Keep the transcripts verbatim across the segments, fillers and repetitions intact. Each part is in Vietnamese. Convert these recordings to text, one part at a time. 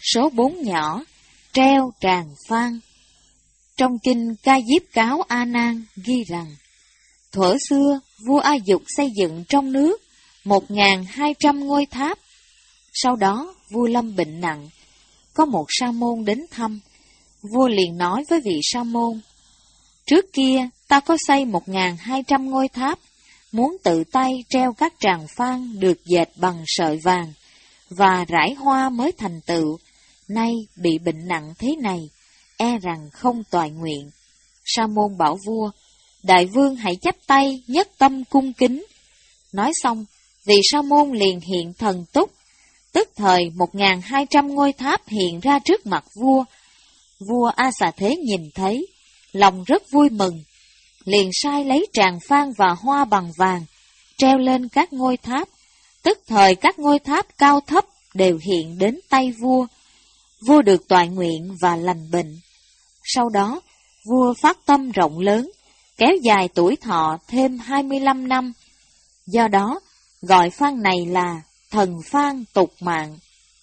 Số bốn nhỏ, treo tràng phan. Trong kinh Ca Diếp Cáo A Nan ghi rằng, thuở xưa vua A Dục xây dựng trong nước một ngàn hai trăm ngôi tháp. Sau đó vua lâm bệnh nặng, có một sa môn đến thăm. Vua liền nói với vị sa môn, trước kia ta có xây một ngàn hai trăm ngôi tháp, muốn tự tay treo các tràng phan được dệt bằng sợi vàng và rải hoa mới thành tựu. Nay bị bệnh nặng thế này, e rằng không toại nguyện. Sa môn bảo vua, đại vương hãy chắp tay nhất tâm cung kính. Nói xong, vị sa môn liền hiện thần túc, tức thời một ngàn hai trăm ngôi tháp hiện ra trước mặt vua. Vua A Xà Thế nhìn thấy, lòng rất vui mừng, liền sai lấy tràng phan và hoa bằng vàng, treo lên các ngôi tháp. Tức thời các ngôi tháp cao thấp đều hiện đến tay vua. Vua được toại nguyện và lành bệnh. Sau đó, vua phát tâm rộng lớn, kéo dài tuổi thọ thêm hai mươi lăm năm. Do đó, gọi phan này là thần phan tục mạng.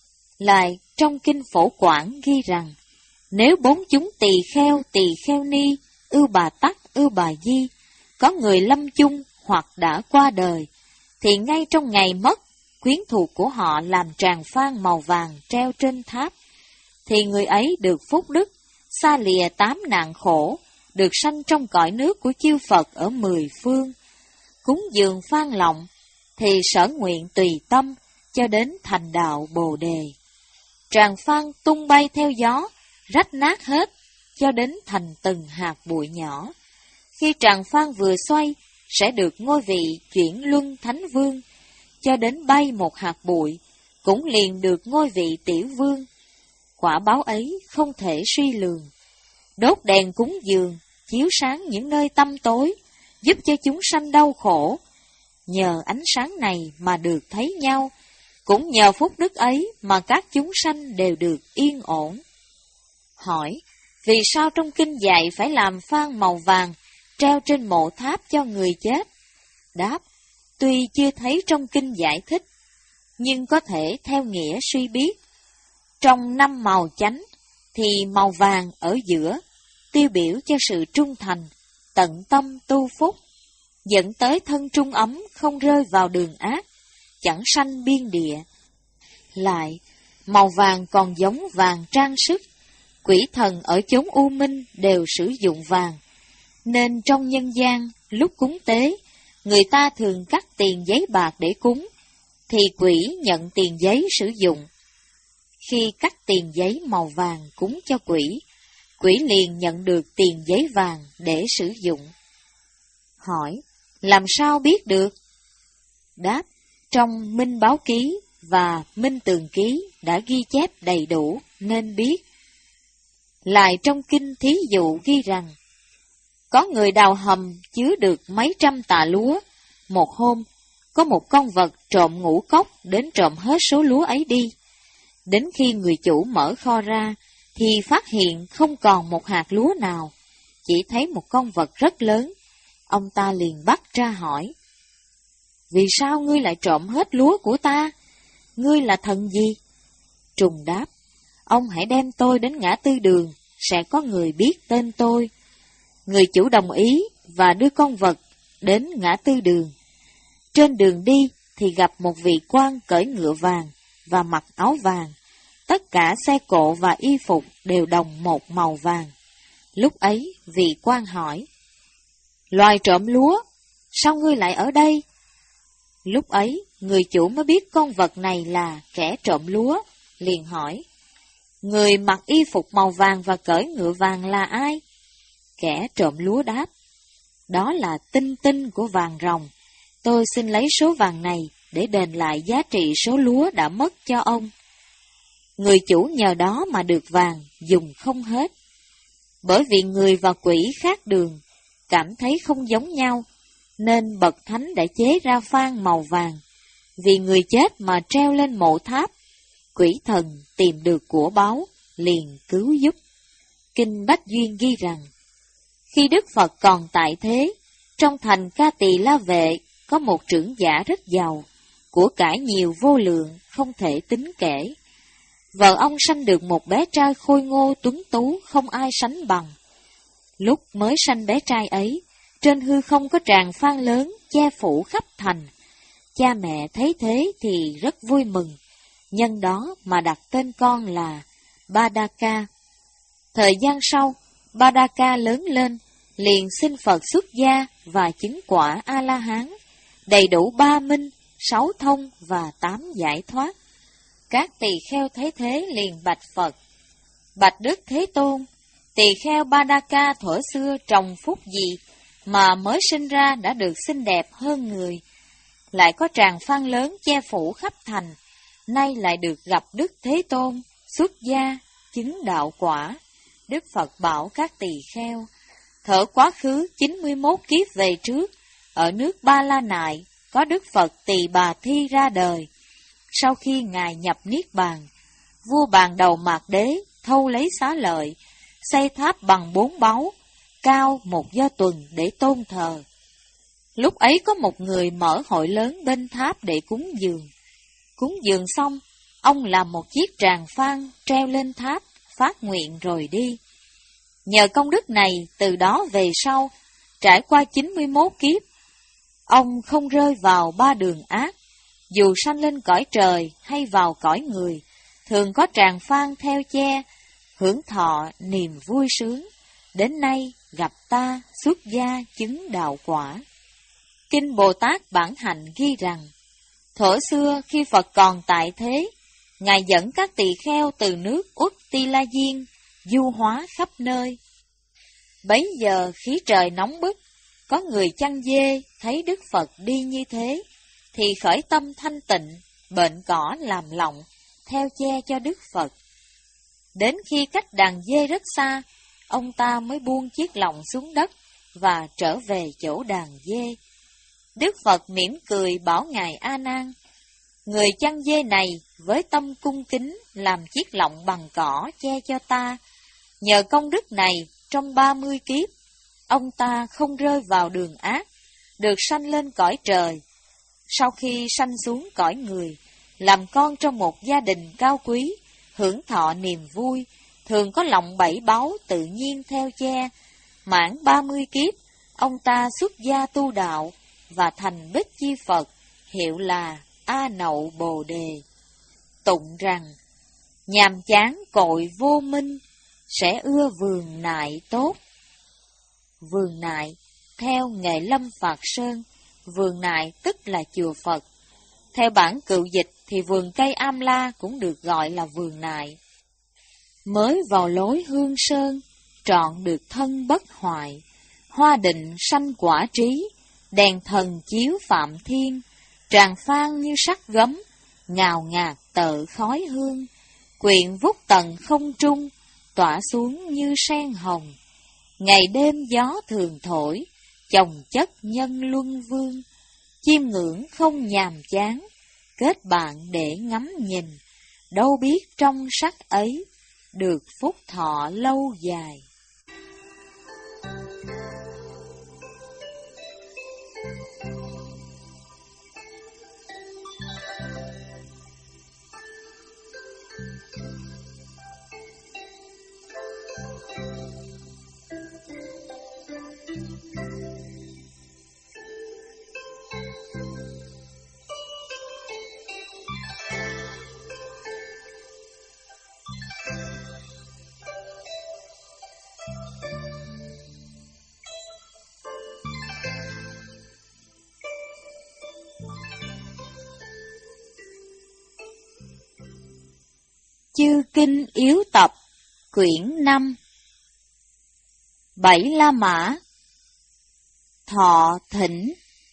Lại, trong kinh Phổ Quảng ghi rằng, nếu bốn chúng tỳ kheo, tỳ kheo ni, ưu bà tắc, ưu bà di, có người lâm chung hoặc đã qua đời, thì ngay trong ngày mất, quyến thuộc của họ làm tràng phan màu vàng treo trên tháp, thì người ấy được phúc đức, xa lìa tám nạn khổ, được sanh trong cõi nước của chư Phật ở mười phương. Cúng dường phan lọng, thì sở nguyện tùy tâm, cho đến thành đạo Bồ Đề. Tràng phan tung bay theo gió, rách nát hết, cho đến thành từng hạt bụi nhỏ. Khi tràng phan vừa xoay, sẽ được ngôi vị chuyển luân thánh vương, cho đến bay một hạt bụi, cũng liền được ngôi vị tiểu vương. Quả báo ấy không thể suy lường. Đốt đèn cúng dường, chiếu sáng những nơi tăm tối, giúp cho chúng sanh đau khổ. Nhờ ánh sáng này mà được thấy nhau, cũng nhờ phúc đức ấy mà các chúng sanh đều được yên ổn. Hỏi, vì sao trong kinh dạy phải làm phan màu vàng treo trên mộ tháp cho người chết? Đáp, tuy chưa thấy trong kinh giải thích, nhưng có thể theo nghĩa suy biết. Trong năm màu chánh, thì màu vàng ở giữa, tiêu biểu cho sự trung thành, tận tâm tu phúc, dẫn tới thân trung ấm không rơi vào đường ác, chẳng sanh biên địa. Lại, màu vàng còn giống vàng trang sức, quỷ thần ở chốn u minh đều sử dụng vàng, nên trong nhân gian, lúc cúng tế, người ta thường cắt tiền giấy bạc để cúng, thì quỷ nhận tiền giấy sử dụng. Khi cắt tiền giấy màu vàng cúng cho quỷ, quỷ liền nhận được tiền giấy vàng để sử dụng. Hỏi, làm sao biết được? Đáp, trong Minh Báo Ký và Minh Tường Ký đã ghi chép đầy đủ nên biết. Lại trong kinh thí dụ ghi rằng, có người đào hầm chứa được mấy trăm tạ lúa. Một hôm, có một con vật trộm ngũ cốc đến trộm hết số lúa ấy đi. Đến khi người chủ mở kho ra, thì phát hiện không còn một hạt lúa nào, chỉ thấy một con vật rất lớn. Ông ta liền bắt ra hỏi, vì sao ngươi lại trộm hết lúa của ta? Ngươi là thần gì? Trùng đáp, ông hãy đem tôi đến ngã tư đường, sẽ có người biết tên tôi. Người chủ đồng ý và đưa con vật đến ngã tư đường. Trên đường đi thì gặp một vị quan cởi ngựa vàng và mặc áo vàng. Tất cả xe cộ và y phục đều đồng một màu vàng. Lúc ấy vị quan hỏi, loài trộm lúa, sao ngươi lại ở đây? Lúc ấy người chủ mới biết con vật này là kẻ trộm lúa, liền hỏi, người mặc y phục màu vàng và cởi ngựa vàng là ai? Kẻ trộm lúa đáp, đó là tinh tinh của vàng rồng. Tôi xin lấy số vàng này để đền lại giá trị số lúa đã mất cho ông. Người chủ nhờ đó mà được vàng, dùng không hết. Bởi vì người và quỷ khác đường, cảm thấy không giống nhau, nên bậc thánh đã chế ra phan màu vàng. Vì người chết mà treo lên mộ tháp, quỷ thần tìm được của báu, liền cứu giúp. Kinh Bách Duyên ghi rằng, khi Đức Phật còn tại thế, trong thành Ca Tỳ La Vệ có một trưởng giả rất giàu, của cải nhiều vô lượng, không thể tính kể. vợ ông sanh được một bé trai khôi ngô tuấn tú không ai sánh bằng. Lúc mới sanh bé trai ấy, trên hư không có tràng phan lớn che phủ khắp thành. Cha mẹ thấy thế thì rất vui mừng, nhân đó mà đặt tên con là Ba-đa-ca. Thời gian sau, Ba-đa-ca lớn lên, liền xin Phật xuất gia và chứng quả A-la-hán, đầy đủ ba minh, sáu thông và tám giải thoát. Các tỳ kheo thấy thế liền bạch Phật: Bạch Đức Thế Tôn, tỳ kheo Ba-đa-ca thuở xưa trồng phúc gì mà mới sinh ra đã được xinh đẹp hơn người, lại có tràng phan lớn che phủ khắp thành, nay lại được gặp Đức Thế Tôn, xuất gia, chứng đạo quả. Đức Phật bảo các tỳ kheo: Thở quá khứ chín mươi mốt kiếp về trước, ở nước Ba La Nại, có Đức Phật Tỳ Bà Thi ra đời. Sau khi Ngài nhập Niết Bàn, vua Bàn Đầu Mạt Đế thâu lấy xá lợi, xây tháp bằng bốn báu, cao một do tuần để tôn thờ. Lúc ấy có một người mở hội lớn bên tháp để cúng dường. Cúng dường xong, ông làm một chiếc tràng phan treo lên tháp, phát nguyện rồi đi. Nhờ công đức này, từ đó về sau, trải qua chín mươi mốt kiếp, ông không rơi vào ba đường ác. Dù sanh lên cõi trời hay vào cõi người, thường có tràng phan theo che, hưởng thọ niềm vui sướng. Đến nay gặp ta xuất gia chứng đạo quả. Kinh Bồ Tát Bản Hạnh ghi rằng, thuở xưa khi Phật còn tại thế, Ngài dẫn các tỳ kheo từ nước Uất Ti La Diên du hóa khắp nơi. Bấy giờ khí trời nóng bức, có người chăn dê thấy Đức Phật đi như thế, thì khởi tâm thanh tịnh, bệnh cỏ làm lọng, theo che cho Đức Phật. Đến khi cách đàn dê rất xa, ông ta mới buông chiếc lọng xuống đất và trở về chỗ đàn dê. Đức Phật mỉm cười bảo Ngài A Nan: Người chăn dê này với tâm cung kính làm chiếc lọng bằng cỏ che cho ta. Nhờ công đức này, trong ba mươi kiếp, ông ta không rơi vào đường ác, được sanh lên cõi trời. Sau khi sanh xuống cõi người, làm con trong một gia đình cao quý, hưởng thọ niềm vui, thường có lòng bảy báu tự nhiên theo che. Mãn ba mươi kiếp, ông ta xuất gia tu đạo và thành Bích Chi Phật, hiệu là A Nậu Bồ Đề. Tụng rằng: Nhàm chán cội vô minh, sẽ ưa vườn nại tốt. Vườn nại, theo Nghệ Lâm Phạt Sơn, vườn nại tức là chùa Phật. Theo bản cựu dịch thì vườn cây Am La cũng được gọi là vườn nại. Mới vào lối hương sơn, trọn được thân bất hoại, hoa định sanh quả trí, đèn thần chiếu phạm thiên, tràng phan như sắc gấm, ngào ngạt tợ khói hương, quyện vút tầng không trung, tỏa xuống như sen hồng. Ngày đêm gió thường thổi, chồng chất nhân luân vương, chiêm ngưỡng không nhàm chán, kết bạn để ngắm nhìn, đâu biết trong sắc ấy, được phúc thọ lâu dài. Chư Kinh Yếu Tập, quyển năm. Bảy La Mã. Thọ Thỉnh.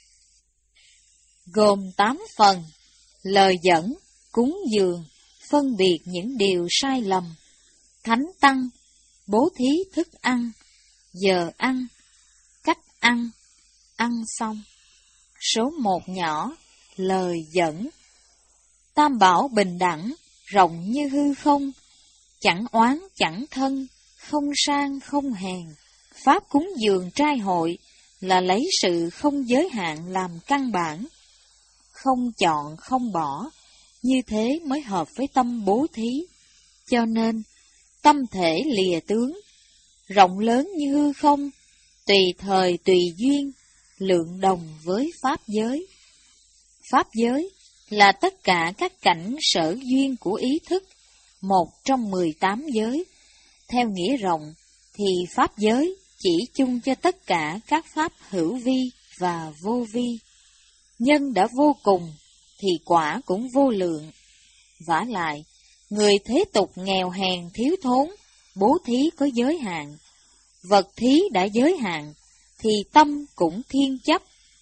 Gồm tám phần: lời dẫn, cúng dường, phân biệt những điều sai lầm, thánh tăng, bố thí thức ăn, giờ ăn, cách ăn, ăn xong. Số một nhỏ, lời dẫn. Tam bảo bình đẳng, rộng như hư không, chẳng oán chẳng thân, không sang không hèn. Pháp cúng dường trai hội là lấy sự không giới hạn làm căn bản, không chọn không bỏ, như thế mới hợp với tâm bố thí. Cho nên, tâm thể lìa tướng, rộng lớn như hư không, tùy thời tùy duyên, lượng đồng với pháp giới. Pháp giới là tất cả các cảnh sở duyên của ý thức, một trong mười tám giới. Theo nghĩa rộng, thì pháp giới chỉ chung cho tất cả các pháp hữu vi và vô vi. Nhân đã vô cùng, thì quả cũng vô lượng. Vả lại, người thế tục nghèo hèn thiếu thốn, bố thí có giới hạn. Vật thí đã giới hạn, thì tâm cũng thiên chấp.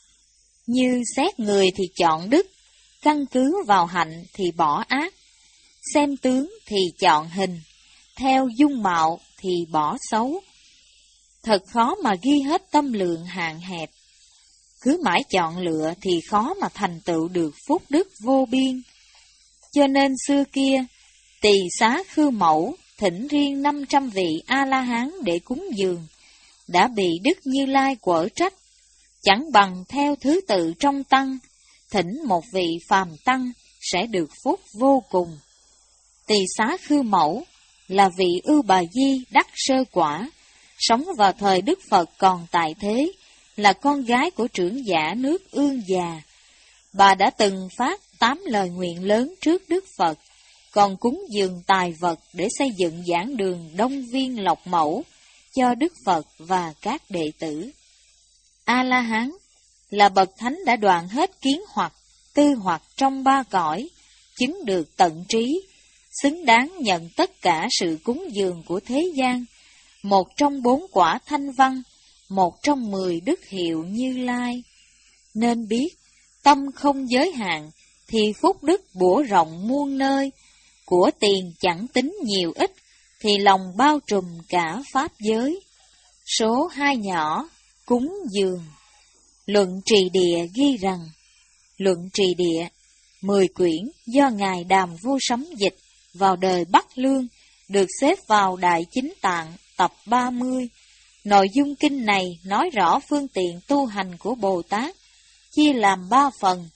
Như xét người thì chọn đức, căn cứ vào hạnh thì bỏ ác, xem tướng thì chọn hình, theo dung mạo thì bỏ xấu. Thật khó mà ghi hết tâm lượng hạn hẹp. Cứ mãi chọn lựa thì khó mà thành tựu được phúc đức vô biên. Cho nên xưa kia, Tỳ Xá Khư Mẫu thỉnh riêng năm trăm vị A-la-hán để cúng dường, đã bị Đức Như Lai quở trách, chẳng bằng theo thứ tự trong tăng, thỉnh một vị phàm tăng sẽ được phúc vô cùng. Tỳ Xá Khư Mẫu là vị Ưu Bà Di đắc sơ quả, sống vào thời Đức Phật còn tại thế, là con gái của trưởng giả nước Ương Già. Bà đã từng phát tám lời nguyện lớn trước Đức Phật, còn cúng dường tài vật để xây dựng giảng đường Đông Viên Lộc Mẫu cho Đức Phật và các đệ tử. A-la-hán là bậc thánh đã đoạn hết kiến hoặc, tư hoặc trong ba cõi, chứng được tận trí, xứng đáng nhận tất cả sự cúng dường của thế gian, một trong bốn quả thanh văn, một trong mười đức hiệu Như Lai. Nên biết, tâm không giới hạn, thì phúc đức bủa rộng muôn nơi, của tiền chẳng tính nhiều ít, thì lòng bao trùm cả pháp giới. Số hai nhỏ, cúng dường. Luận Trì Địa ghi rằng, Luận Trì Địa, mười quyển do Ngài Đàm Vô Sấm dịch vào đời Bắc Lương, được xếp vào Đại Chính Tạng tập ba mươi. Nội dung kinh này nói rõ phương tiện tu hành của Bồ Tát, chia làm ba phần: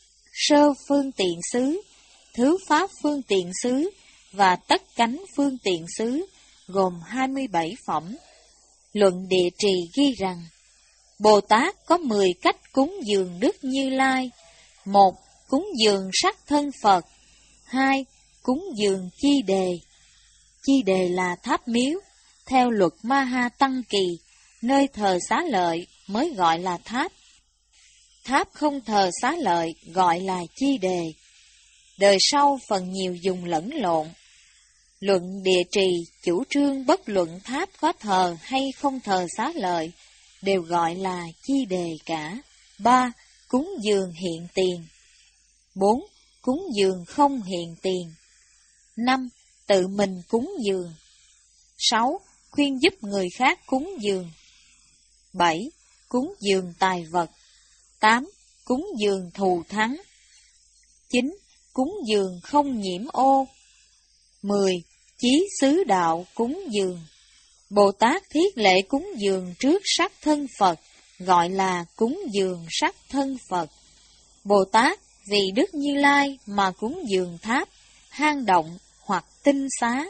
sơ phương tiện xứ, thứ pháp phương tiện xứ và tất cánh phương tiện xứ, gồm hai mươi bảy phẩm. Luận Địa Trì ghi rằng, Bồ Tát có mười cách cúng dường Đức Như Lai. Một, cúng dường sắc thân Phật. Hai, cúng dường chi đề. Chi đề là tháp miếu, theo luật Ma Ha Tăng Kỳ, nơi thờ xá lợi mới gọi là tháp. Tháp không thờ xá lợi gọi là chi đề. Đời sau phần nhiều dùng lẫn lộn. Luận Địa Trì chủ trương bất luận tháp có thờ hay không thờ xá lợi, đều gọi là chi đề cả. Ba, cúng dường hiện tiền. Bốn, cúng dường không hiện tiền. Năm, tự mình cúng dường. Sáu, khuyên giúp người khác cúng dường. Bảy, cúng dường tài vật. Tám, cúng dường thù thắng. Chín, cúng dường không nhiễm ô. Mười, chí xứ đạo cúng dường. Bồ Tát thiết lễ cúng dường trước sắc thân Phật, gọi là cúng dường sắc thân Phật. Bồ Tát vì Đức Như Lai mà cúng dường tháp, hang động hoặc tinh xá.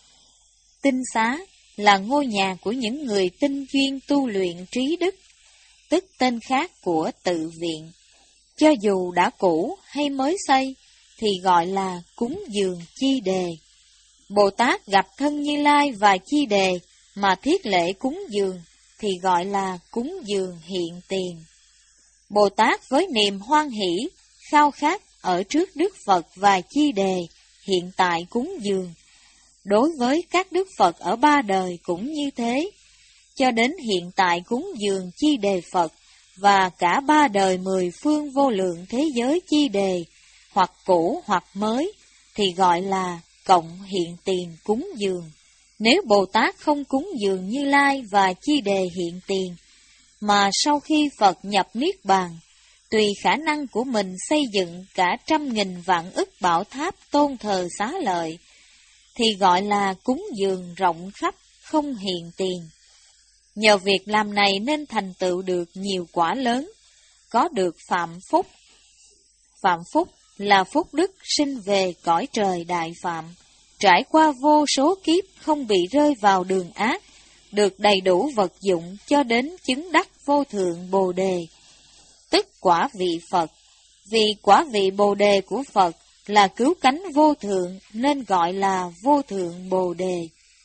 Tinh xá là ngôi nhà của những người tinh chuyên tu luyện trí đức, tức tên khác của tự viện. Cho dù đã cũ hay mới xây, thì gọi là cúng dường chi đề. Bồ Tát gặp thân Như Lai và chi đề mà thiết lễ cúng dường, thì gọi là cúng dường hiện tiền. Bồ Tát với niềm hoan hỷ, khao khát ở trước Đức Phật và chi đề, hiện tại cúng dường. Đối với các Đức Phật ở ba đời cũng như thế, cho đến hiện tại cúng dường chi đề Phật và cả ba đời mười phương vô lượng thế giới chi đề, hoặc cũ hoặc mới, thì gọi là cộng hiện tiền cúng dường. Nếu Bồ Tát không cúng dường Như Lai và chi đề hiện tiền, mà sau khi Phật nhập Niết Bàn, tùy khả năng của mình xây dựng cả trăm nghìn vạn ức bảo tháp tôn thờ xá lợi, thì gọi là cúng dường rộng khắp không hiện tiền. Nhờ việc làm này nên thành tựu được nhiều quả lớn, có được phạm phúc. Phạm phúc là phúc đức sinh về cõi trời đại phạm, trải qua vô số kiếp không bị rơi vào đường ác, được đầy đủ vật dụng cho đến chứng đắc vô thượng Bồ Đề, tức quả vị Phật. Vì quả vị Bồ Đề của Phật là cứu cánh vô thượng nên gọi là vô thượng Bồ Đề.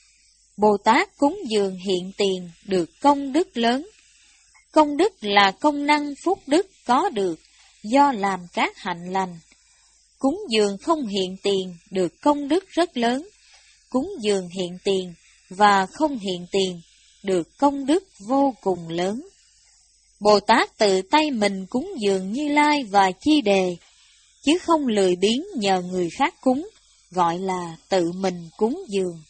Bồ Tát cúng dường hiện tiền được công đức lớn. Công đức là công năng phúc đức có được do làm các hạnh lành. Cúng dường không hiện tiền được công đức rất lớn. Cúng dường hiện tiền và không hiện tiền được công đức vô cùng lớn. Bồ Tát tự tay mình cúng dường Như Lai và Chi Đề, chứ không lười biếng nhờ người khác cúng, gọi là tự mình cúng dường.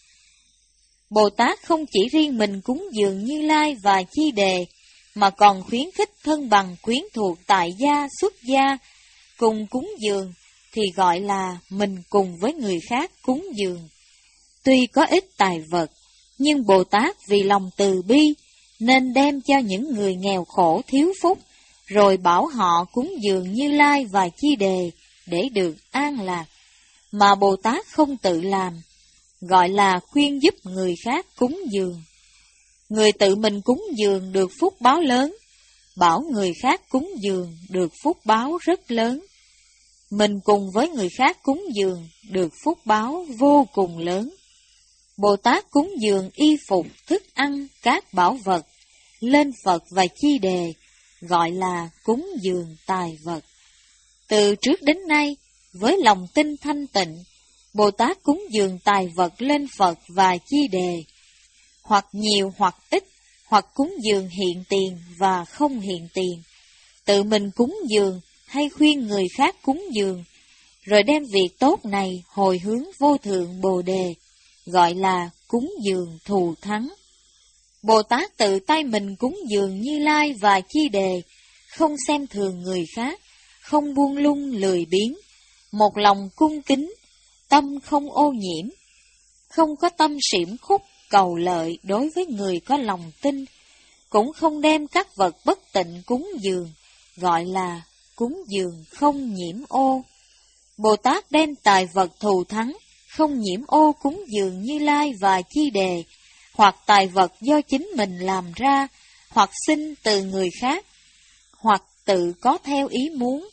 Bồ Tát không chỉ riêng mình cúng dường Như Lai và Chi Đề, mà còn khuyến khích thân bằng quyến thuộc tại gia xuất gia cùng cúng dường, thì gọi là mình cùng với người khác cúng dường. Tuy có ít tài vật, nhưng Bồ Tát vì lòng từ bi, nên đem cho những người nghèo khổ thiếu phúc, rồi bảo họ cúng dường Như Lai và Chi Đề để được an lạc, mà Bồ Tát không tự làm, gọi là khuyên giúp người khác cúng dường. Người tự mình cúng dường được phúc báo lớn, bảo người khác cúng dường được phúc báo rất lớn. Mình cùng với người khác cúng dường được phúc báo vô cùng lớn. Bồ Tát cúng dường y phục, thức ăn, các bảo vật lên Phật và Chi Đề, gọi là cúng dường tài vật. Từ trước đến nay, với lòng tin thanh tịnh, Bồ Tát cúng dường tài vật lên Phật và Chi Đề, hoặc nhiều hoặc ít, hoặc cúng dường hiện tiền và không hiện tiền, tự mình cúng dường hay khuyên người khác cúng dường, rồi đem việc tốt này hồi hướng vô thượng Bồ Đề, gọi là cúng dường thù thắng. Bồ Tát tự tay mình cúng dường Như Lai và Chi Đề, không xem thường người khác, không buông lung lười biếng, một lòng cung kính, tâm không ô nhiễm, không có tâm xỉm khúc cầu lợi đối với người có lòng tin, cũng không đem các vật bất tịnh cúng dường, gọi là cúng dường không nhiễm ô. Bồ Tát đem tài vật thù thắng, không nhiễm ô cúng dường Như Lai và Chi Đề, hoặc tài vật do chính mình làm ra, hoặc xin từ người khác, hoặc tự có theo ý muốn.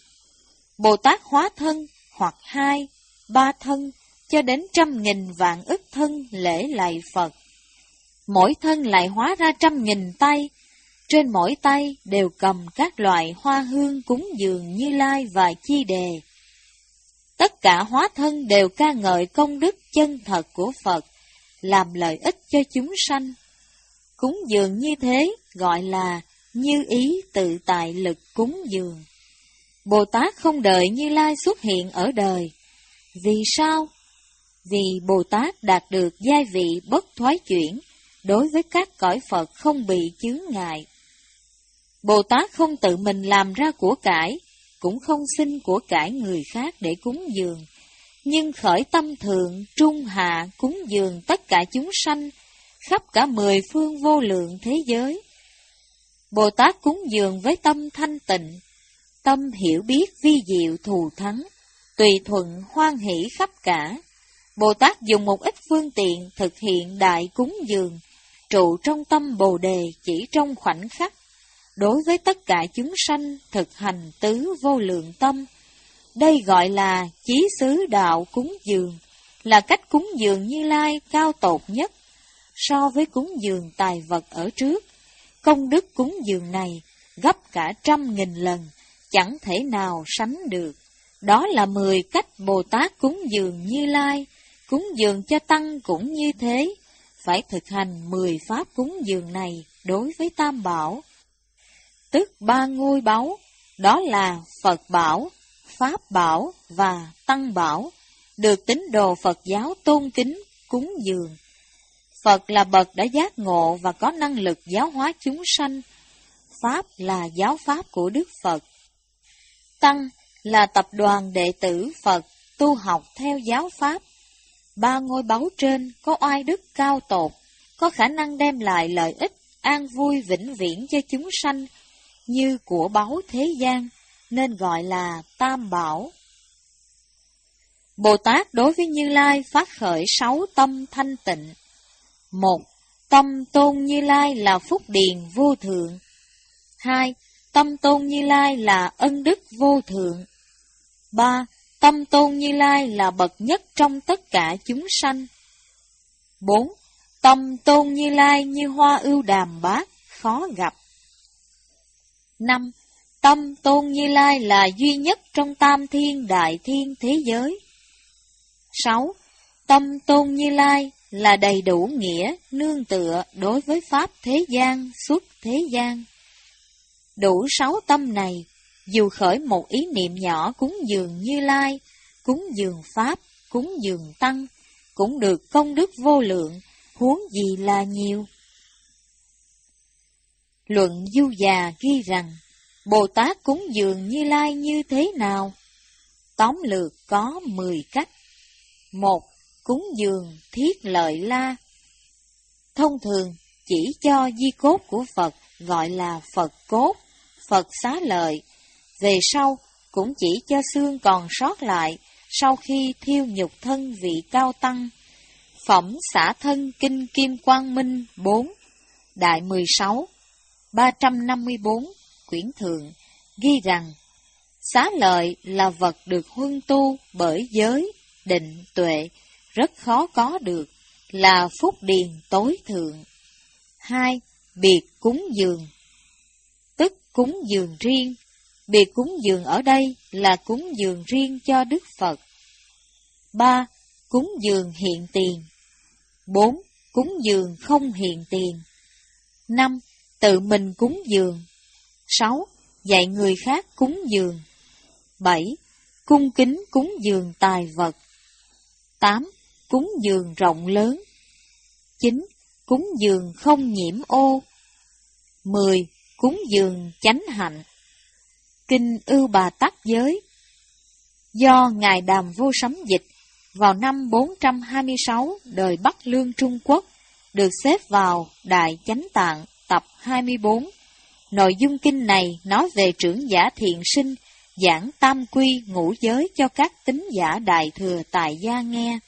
Bồ Tát hóa thân, hoặc hai, ba thân, cho đến trăm nghìn vạn ức thân lễ lạy Phật. Mỗi thân lại hóa ra trăm nghìn tay, trên mỗi tay đều cầm các loại hoa hương cúng dường Như Lai và Chi Đề. Tất cả hóa thân đều ca ngợi công đức chân thật của Phật, làm lợi ích cho chúng sanh. Cúng dường như thế gọi là như ý tự tại lực cúng dường. Bồ Tát không đợi Như Lai xuất hiện ở đời. Vì sao? Vì Bồ Tát đạt được giai vị bất thoái chuyển, đối với các cõi Phật không bị chướng ngại. Bồ Tát không tự mình làm ra của cải, cũng không xin của cải người khác để cúng dường, nhưng khởi tâm thượng, trung hạ cúng dường tất cả chúng sanh, khắp cả mười phương vô lượng thế giới. Bồ Tát cúng dường với tâm thanh tịnh, tâm hiểu biết vi diệu thù thắng, tùy thuận hoan hỷ khắp cả. Bồ Tát dùng một ít phương tiện thực hiện đại cúng dường, trụ trong tâm Bồ Đề chỉ trong khoảnh khắc, đối với tất cả chúng sanh thực hành tứ vô lượng tâm. Đây gọi là chí xứ đạo cúng dường, là cách cúng dường Như Lai cao tột nhất. So với cúng dường tài vật ở trước, công đức cúng dường này gấp cả trăm nghìn lần, chẳng thể nào sánh được. Đó là mười cách Bồ Tát cúng dường Như Lai. Cúng dường cho tăng cũng như thế, phải thực hành mười pháp cúng dường này đối với Tam Bảo, tức ba ngôi báu, đó là Phật Bảo, Pháp Bảo và Tăng Bảo, được tín đồ Phật giáo tôn kính, cúng dường. Phật là bậc đã giác ngộ và có năng lực giáo hóa chúng sanh. Pháp là giáo pháp của Đức Phật. Tăng là tập đoàn đệ tử Phật tu học theo giáo pháp. Ba ngôi báu trên có oai đức cao tột, có khả năng đem lại lợi ích, an vui vĩnh viễn cho chúng sanh, như của báu thế gian, nên gọi là Tam Bảo. Bồ Tát đối với Như Lai phát khởi sáu tâm thanh tịnh. Một, tâm tôn Như Lai là phúc điền vô thượng. Hai, tâm tôn Như Lai là ân đức vô thượng. Ba, tâm tôn Như Lai là bậc nhất trong tất cả chúng sanh. Bốn, tâm tôn Như Lai như hoa ưu đàm bát, khó gặp. Năm, tâm tôn Như Lai là duy nhất trong tam thiên đại thiên thế giới. Sáu, tâm tôn Như Lai là đầy đủ nghĩa, nương tựa đối với pháp thế gian, xuất thế gian. Đủ sáu tâm này, dù khởi một ý niệm nhỏ cúng dường Như Lai, cúng dường Pháp, cúng dường Tăng, cũng được công đức vô lượng, huống gì là nhiều. Luận Du Già ghi rằng, Bồ Tát cúng dường Như Lai như thế nào? Tóm lược có mười cách. Một, cúng dường thiết lợi la. Thông thường, chỉ cho di cốt của Phật gọi là Phật cốt, Phật xá lợi. Về sau, cũng chỉ cho xương còn sót lại sau khi thiêu nhục thân vị cao tăng. Phẩm xả thân kinh Kim Quang Minh bốn, Đại mười sáu, ba trăm năm mươi bốn, quyển thượng, ghi rằng, xá lợi là vật được huân tu bởi giới, định, tuệ, rất khó có được, là phúc điền tối thượng. Hai, biệt cúng dường, tức cúng dường riêng. Biệt cúng dường ở đây là cúng dường riêng cho Đức Phật. Ba, cúng dường hiện tiền. Bốn, cúng dường không hiện tiền. Năm, tự mình cúng dường. Sáu, dạy người khác cúng dường. Bảy, cung kính cúng dường tài vật. Tám, cúng dường rộng lớn. Chín, cúng dường không nhiễm ô. Mười, cúng dường chánh hạnh. Kinh Ưu Bà Tắc Giới, do Ngài Đàm Vô Sấm dịch vào năm bốn trăm hai mươi sáu đời Bắc Lương Trung Quốc, được xếp vào Đại Chánh Tạng tập hai mươi bốn. Nội dung kinh này nói về trưởng giả thiện sinh giảng tam quy ngũ giới cho các tín giả Đại Thừa tại gia nghe.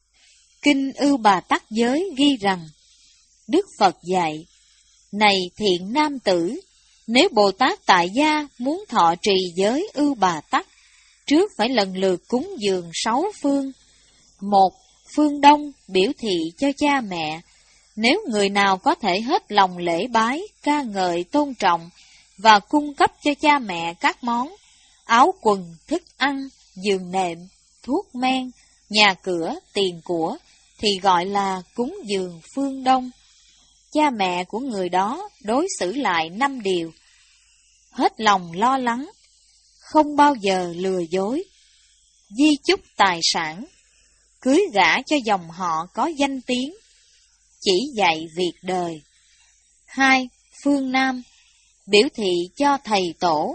Kinh Ưu Bà Tắc Giới ghi rằng, Đức Phật dạy, này thiện nam tử, nếu Bồ Tát tại gia muốn thọ trì giới Ưu Bà Tắc, trước phải lần lượt cúng dường sáu phương. Một, phương Đông biểu thị cho cha mẹ. Nếu người nào có thể hết lòng lễ bái, ca ngợi, tôn trọng và cung cấp cho cha mẹ các món áo quần, thức ăn, giường nệm, thuốc men, nhà cửa, tiền của, thì gọi là cúng dường phương Đông. Cha mẹ của người đó đối xử lại năm điều: hết lòng lo lắng, không bao giờ lừa dối, di chúc tài sản, cưới gả cho dòng họ có danh tiếng, chỉ dạy việc đời. Hai, phương Nam biểu thị cho thầy tổ.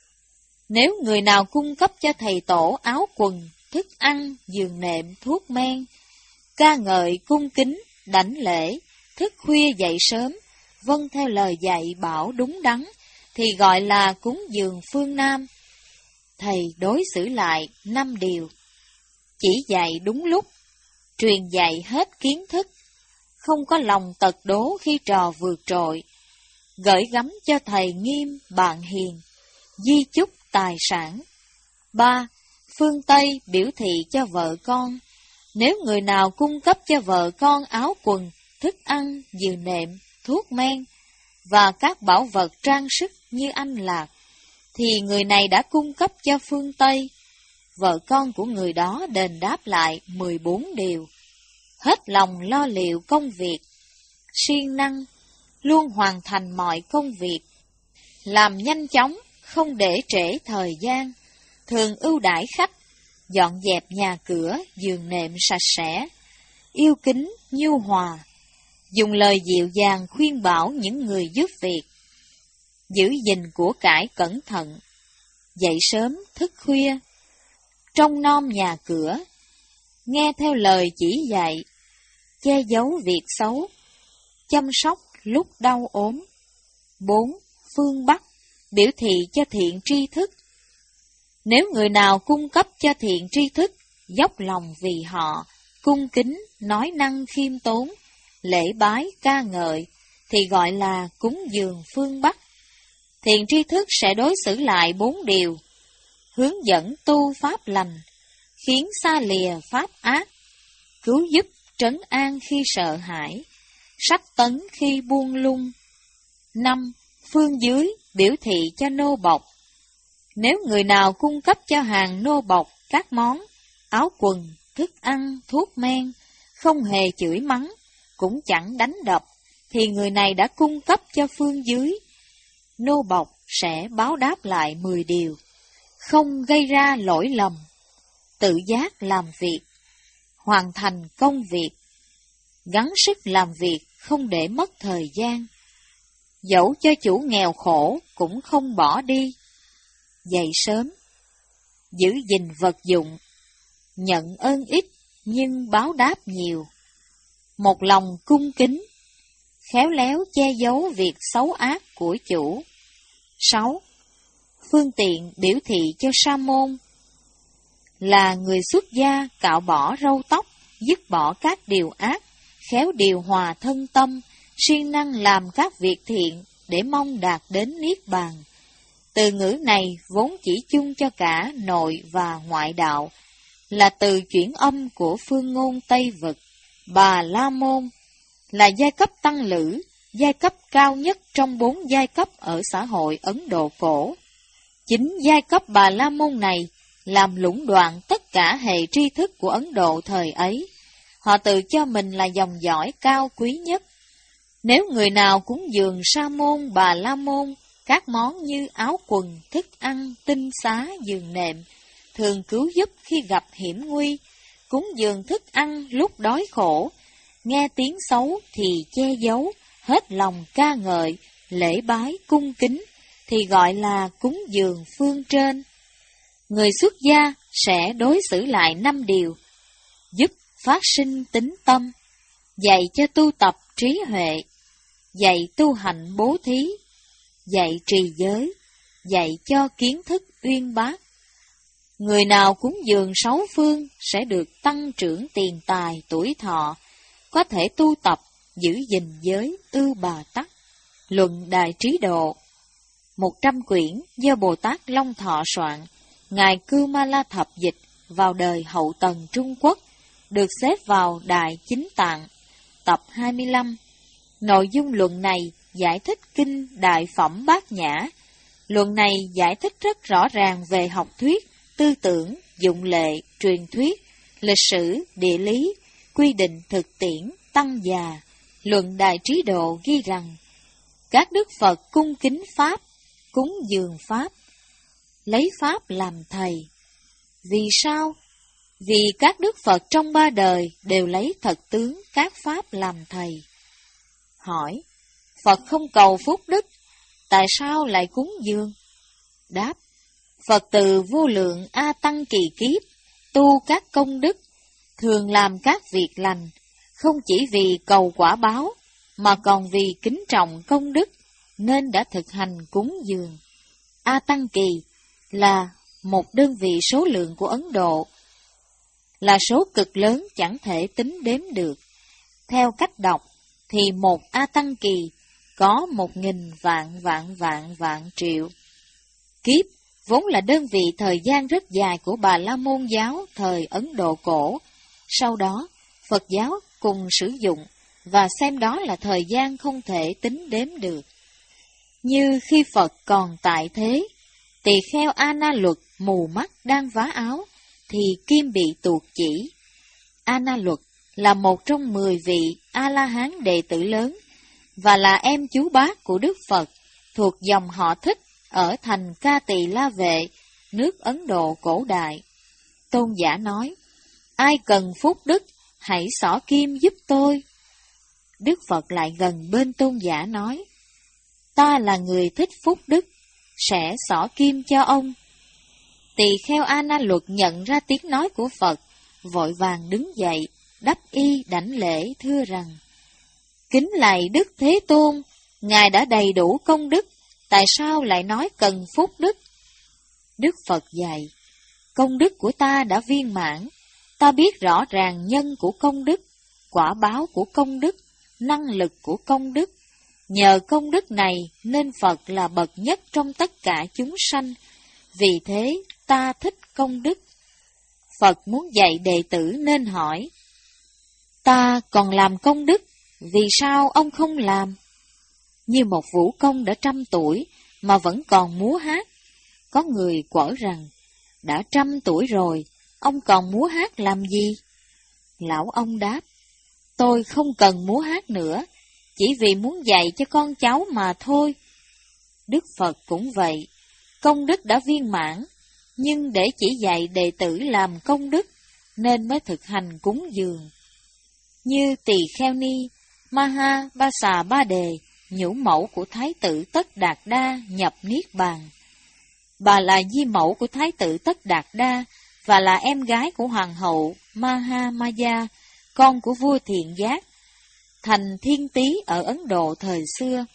Nếu người nào cung cấp cho thầy tổ áo quần, thức ăn, giường nệm, thuốc men, ca ngợi, cung kính, đảnh lễ, thức khuya dậy sớm, vâng theo lời dạy bảo đúng đắn, thì gọi là cúng dường phương Nam. Thầy đối xử lại năm điều: chỉ dạy đúng lúc, truyền dạy hết kiến thức, không có lòng tật đố khi trò vượt trội, gửi gắm cho thầy nghiêm bạn hiền, di chúc tài sản. Ba, phương Tây biểu thị cho vợ con. Nếu người nào cung cấp cho vợ con áo quần, thức ăn, giường nệm, thuốc men và các bảo vật trang sức như anh lạc, thì người này đã cung cấp cho phương Tây. Vợ con của người đó đền đáp lại mười bốn điều: hết lòng lo liệu công việc, siêng năng, luôn hoàn thành mọi công việc, làm nhanh chóng, không để trễ thời gian, thường ưu đãi khách, dọn dẹp nhà cửa, giường nệm sạch sẽ, yêu kính, nhu hòa, dùng lời dịu dàng khuyên bảo những người giúp việc, giữ gìn của cải cẩn thận, dậy sớm thức khuya, trông nom nhà cửa, nghe theo lời chỉ dạy, che giấu việc xấu, chăm sóc lúc đau ốm. Bốn, phương Bắc biểu thị cho thiện tri thức. Nếu người nào cung cấp cho thiện tri thức, dốc lòng vì họ, cung kính, nói năng khiêm tốn, lễ bái ca ngợi, thì gọi là cúng dường phương Bắc. Thiện tri thức sẽ đối xử lại bốn điều: hướng dẫn tu pháp lành, khiến xa lìa pháp ác, cứu giúp trấn an khi sợ hãi, sách tấn khi buông lung. Năm, phương dưới biểu thị cho nô bộc. Nếu người nào cung cấp cho hàng nô bộc các món, áo quần, thức ăn, thuốc men, không hề chửi mắng, cũng chẳng đánh đập, thì người này đã cung cấp cho phương dưới. Nô bộc sẽ báo đáp lại mười điều: không gây ra lỗi lầm, tự giác làm việc, hoàn thành công việc, gắng sức làm việc không để mất thời gian, dẫu cho chủ nghèo khổ cũng không bỏ đi, dậy sớm, giữ gìn vật dụng, nhận ơn ít nhưng báo đáp nhiều, một lòng cung kính, khéo léo che giấu việc xấu ác của chủ. Sáu, phương tiện biểu thị cho sa môn là người xuất gia cạo bỏ râu tóc, dứt bỏ các điều ác, khéo điều hòa thân tâm, siêng năng làm các việc thiện để mong đạt đến niết bàn. Từ ngữ này vốn chỉ chung cho cả nội và ngoại đạo, là từ chuyển âm của phương ngôn Tây Vực. Bà La Môn là giai cấp tăng lữ, giai cấp cao nhất trong bốn giai cấp ở xã hội Ấn Độ cổ. Chính giai cấp Bà La Môn này làm lũng đoạn tất cả hệ tri thức của Ấn Độ thời ấy. Họ tự cho mình là dòng dõi cao quý nhất. Nếu người nào cúng dường Sa môn, Bà La Môn các món như áo quần, thức ăn, tinh xá, giường nệm, thường cứu giúp khi gặp hiểm nguy, cúng dường thức ăn lúc đói khổ, nghe tiếng xấu thì che giấu, hết lòng ca ngợi, lễ bái cung kính, thì gọi là cúng dường phương trên. Người xuất gia sẽ đối xử lại năm điều: giúp phát sinh tính tâm, dạy cho tu tập trí huệ, dạy tu hành bố thí, dạy trì giới, dạy cho kiến thức uyên bác. Người nào cúng dường sáu phương sẽ được tăng trưởng tiền tài tuổi thọ, có thể tu tập, giữ gìn giới ưu bà tắc. Luận Đại Trí Độ, một trăm quyển do Bồ Tát Long Thọ soạn, Ngài Cư Ma La Thập dịch vào đời hậu tần Trung Quốc, được xếp vào Đại Chính Tạng, tập hai mươi lăm. Nội dung luận này giải thích kinh Đại Phẩm Bát Nhã. Luận này giải thích rất rõ ràng về học thuyết, tư tưởng, dụng lệ, truyền thuyết, lịch sử, địa lý, quy định thực tiễn, tăng già. Luận Đại Trí Độ ghi rằng, các đức Phật cung kính Pháp, cúng dường Pháp, lấy Pháp làm thầy. Vì sao? Vì các đức Phật trong ba đời đều lấy thật tướng các Pháp làm thầy. Hỏi, Phật không cầu phúc đức, tại sao lại cúng dường? Đáp, Phật từ vô lượng A Tăng kỳ kiếp, tu các công đức, thường làm các việc lành, không chỉ vì cầu quả báo, mà còn vì kính trọng công đức, nên đã thực hành cúng dường. A Tăng kỳ là một đơn vị số lượng của Ấn Độ, là số cực lớn chẳng thể tính đếm được. Theo cách đọc, thì một A Tăng kỳ có một nghìn vạn vạn vạn vạn triệu. Kiếp vốn là đơn vị thời gian rất dài của Bà La Môn giáo thời Ấn Độ cổ. Sau đó, Phật giáo cùng sử dụng và xem đó là thời gian không thể tính đếm được. Như khi Phật còn tại thế, tỳ kheo A Na Luật mù mắt đang vá áo, thì kim bị tuột chỉ. A Na Luật là một trong mười vị A-la-hán đệ tử lớn, và là em chú bác của Đức Phật, thuộc dòng họ Thích ở thành Ca Tỳ La Vệ, nước Ấn Độ cổ đại. Tôn giả nói, ai cần phúc đức, hãy xỏ kim giúp tôi. Đức Phật lại gần bên tôn giả nói, ta là người thích phúc đức, sẽ xỏ kim cho ông. Tỳ kheo A Na Luật nhận ra tiếng nói của Phật, vội vàng đứng dậy, đắp y đảnh lễ thưa rằng, kính lạy Đức Thế Tôn, Ngài đã đầy đủ công đức, tại sao lại nói cần phúc đức? Đức Phật dạy, công đức của ta đã viên mãn, ta biết rõ ràng nhân của công đức, quả báo của công đức, năng lực của công đức. Nhờ công đức này nên Phật là bậc nhất trong tất cả chúng sanh. Vì thế ta thích công đức. Phật muốn dạy đệ tử nên hỏi: ta còn làm công đức, vì sao ông không làm? Như một vũ công đã trăm tuổi mà vẫn còn múa hát. Có người quở rằng: đã trăm tuổi rồi, ông còn múa hát làm gì? Lão ông đáp: tôi không cần múa hát nữa, chỉ vì muốn dạy cho con cháu mà thôi. Đức Phật cũng vậy, công đức đã viên mãn, nhưng để chỉ dạy đệ tử làm công đức, nên mới thực hành cúng dường. Như Tỳ Kheo Ni, Maha Ba Xà Ba Đề, nhũ mẫu của Thái tử Tất Đạt Đa nhập Niết Bàn. Bà là di mẫu của Thái tử Tất Đạt Đa và là em gái của Hoàng hậu Mahamaya, con của vua Thiện Giác, thành Thiên Tý ở Ấn Độ thời xưa.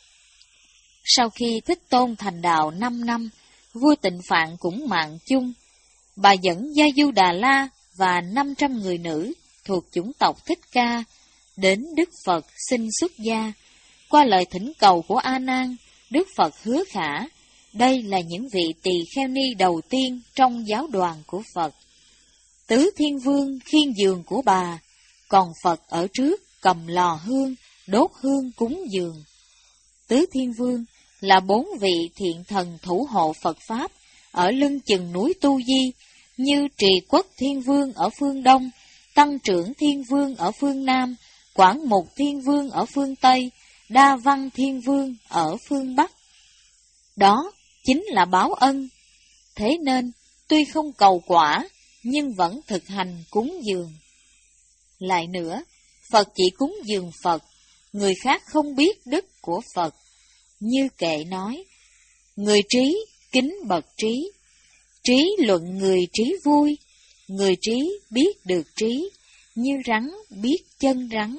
Sau khi Thích Tôn thành đạo năm năm, vua Tịnh Phạn cũng mạng chung. Bà dẫn Gia Du Đà La và năm trăm người nữ thuộc chủng tộc Thích Ca đến Đức Phật xin xuất gia. Qua lời thỉnh cầu của A Nan, Đức Phật hứa khả. Đây là những vị tỳ kheo ni đầu tiên trong giáo đoàn của Phật. Tứ Thiên Vương khiên giường của bà, còn Phật ở trước cầm lò hương, đốt hương cúng dường. Tứ Thiên Vương là bốn vị thiện thần thủ hộ Phật Pháp ở lưng chừng núi Tu Di, như Trì Quốc Thiên Vương ở phương Đông, Tăng Trưởng Thiên Vương ở phương Nam, Quảng Mục Thiên Vương ở phương Tây, Đa Văn Thiên Vương ở phương Bắc. Đó chính là báo ân. Thế nên, tuy không cầu quả, nhưng vẫn thực hành cúng dường. Lại nữa, Phật chỉ cúng dường Phật, người khác không biết đức của Phật. Như Kệ nói: người trí, kính bậc trí. Trí luận người trí vui, người trí biết được trí, như rắn biết chân rắn.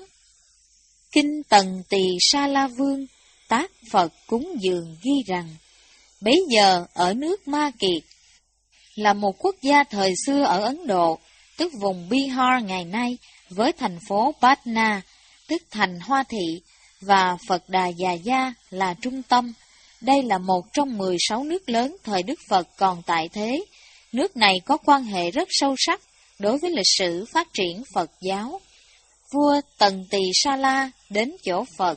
Kinh Tần Tỳ Sa La Vương, tác Phật cúng dường ghi rằng: bấy giờ ở nước Ma Kiệt, là một quốc gia thời xưa ở Ấn Độ, tức vùng Bihar ngày nay, với thành phố Patna, tức thành Hoa Thị, và Phật Đà Già Gia là trung tâm. Đây là một trong mười sáu nước lớn thời Đức Phật còn tại thế. Nước này có quan hệ rất sâu sắc đối với lịch sử phát triển Phật giáo. Vua Tần Tỳ Sa La đến chỗ Phật,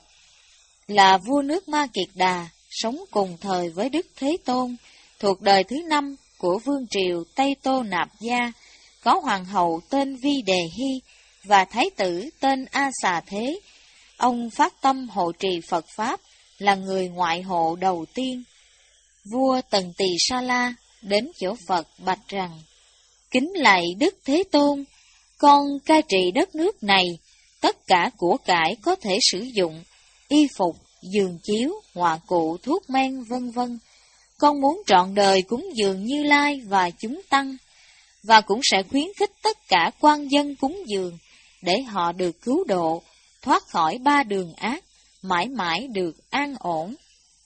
là vua nước Ma Kiệt Đà, sống cùng thời với Đức Thế Tôn, thuộc đời thứ năm của vương triều Tây Tô Nạp Gia, có hoàng hậu tên Vi Đề Hy và thái tử tên A Xà Thế. Ông phát tâm hộ trì Phật Pháp, là người ngoại hộ đầu tiên. Vua Tần Tỳ Sa La đến chỗ Phật bạch rằng: kính lạy Đức Thế Tôn, con cai trị đất nước này, tất cả của cải có thể sử dụng, y phục, giường chiếu, họa cụ, thuốc men, vân vân. Con muốn trọn đời cúng dường Như Lai và chúng tăng, và cũng sẽ khuyến khích tất cả quan dân cúng dường, để họ được cứu độ, thoát khỏi ba đường ác, mãi mãi được an ổn.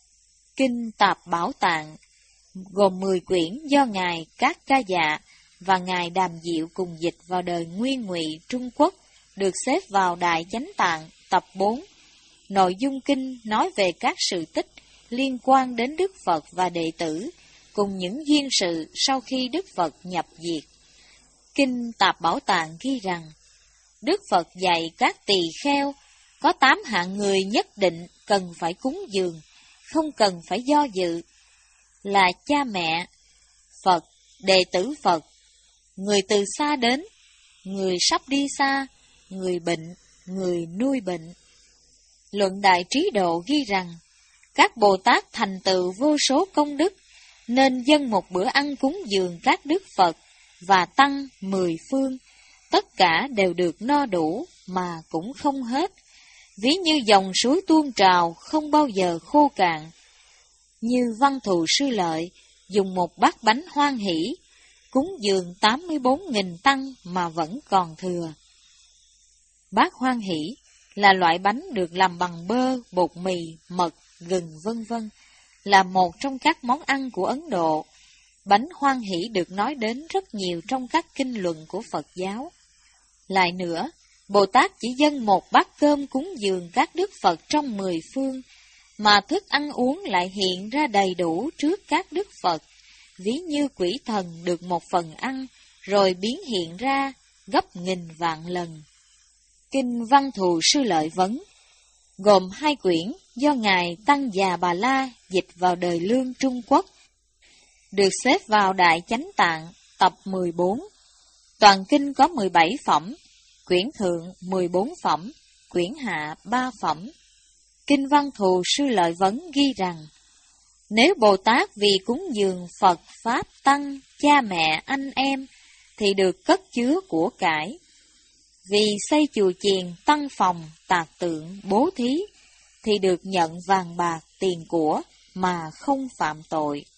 Kinh Tạp Bảo Tạng gồm mười quyển do Ngài Các Ca Dạ và Ngài Đàm Diệu cùng dịch vào đời Nguyên Ngụy Trung Quốc, được xếp vào Đại Chánh Tạng tập bốn. Nội dung kinh nói về các sự tích liên quan đến Đức Phật và đệ tử, cùng những duyên sự sau khi Đức Phật nhập diệt. Kinh Tạp Bảo Tạng ghi rằng: Đức Phật dạy các tỳ kheo, có tám hạng người nhất định cần phải cúng dường, không cần phải do dự, là cha mẹ, Phật, đệ tử Phật, người từ xa đến, người sắp đi xa, người bệnh, người nuôi bệnh. Luận Đại Trí Độ ghi rằng: các Bồ Tát thành tựu vô số công đức, nên dâng một bữa ăn cúng dường các Đức Phật và tăng mười phương, tất cả đều được no đủ mà cũng không hết, ví như dòng suối tuôn trào không bao giờ khô cạn. Như Văn Thù Sư Lợi dùng một bát bánh hoan hỷ, cúng dường tám mươi bốn nghìn tăng mà vẫn còn thừa. Bát hoan hỷ là loại bánh được làm bằng bơ, bột mì, mật, gừng vân vân, là một trong các món ăn của Ấn Độ. Bánh hoan hỷ được nói đến rất nhiều trong các kinh luận của Phật giáo. Lại nữa, Bồ Tát chỉ dâng một bát cơm cúng dường các đức Phật trong mười phương, mà thức ăn uống lại hiện ra đầy đủ trước các đức Phật, ví như quỷ thần được một phần ăn, rồi biến hiện ra gấp nghìn vạn lần. Kinh Văn Thù Sư Lợi Vấn gồm hai quyển do Ngài Tăng Già Bà La dịch vào đời Lương Trung Quốc, được xếp vào Đại Chánh Tạng tập mười bốn. Toàn kinh có mười bảy phẩm, quyển thượng mười bốn phẩm, quyển hạ ba phẩm. Kinh Văn Thù Sư Lợi Vấn ghi rằng, nếu Bồ Tát vì cúng dường Phật, Pháp, Tăng, cha mẹ, anh em, thì được cất chứa của cải. Vì xây chùa chiền, tăng phòng, tạc tượng, bố thí, thì được nhận vàng bạc, tiền của, mà không phạm tội.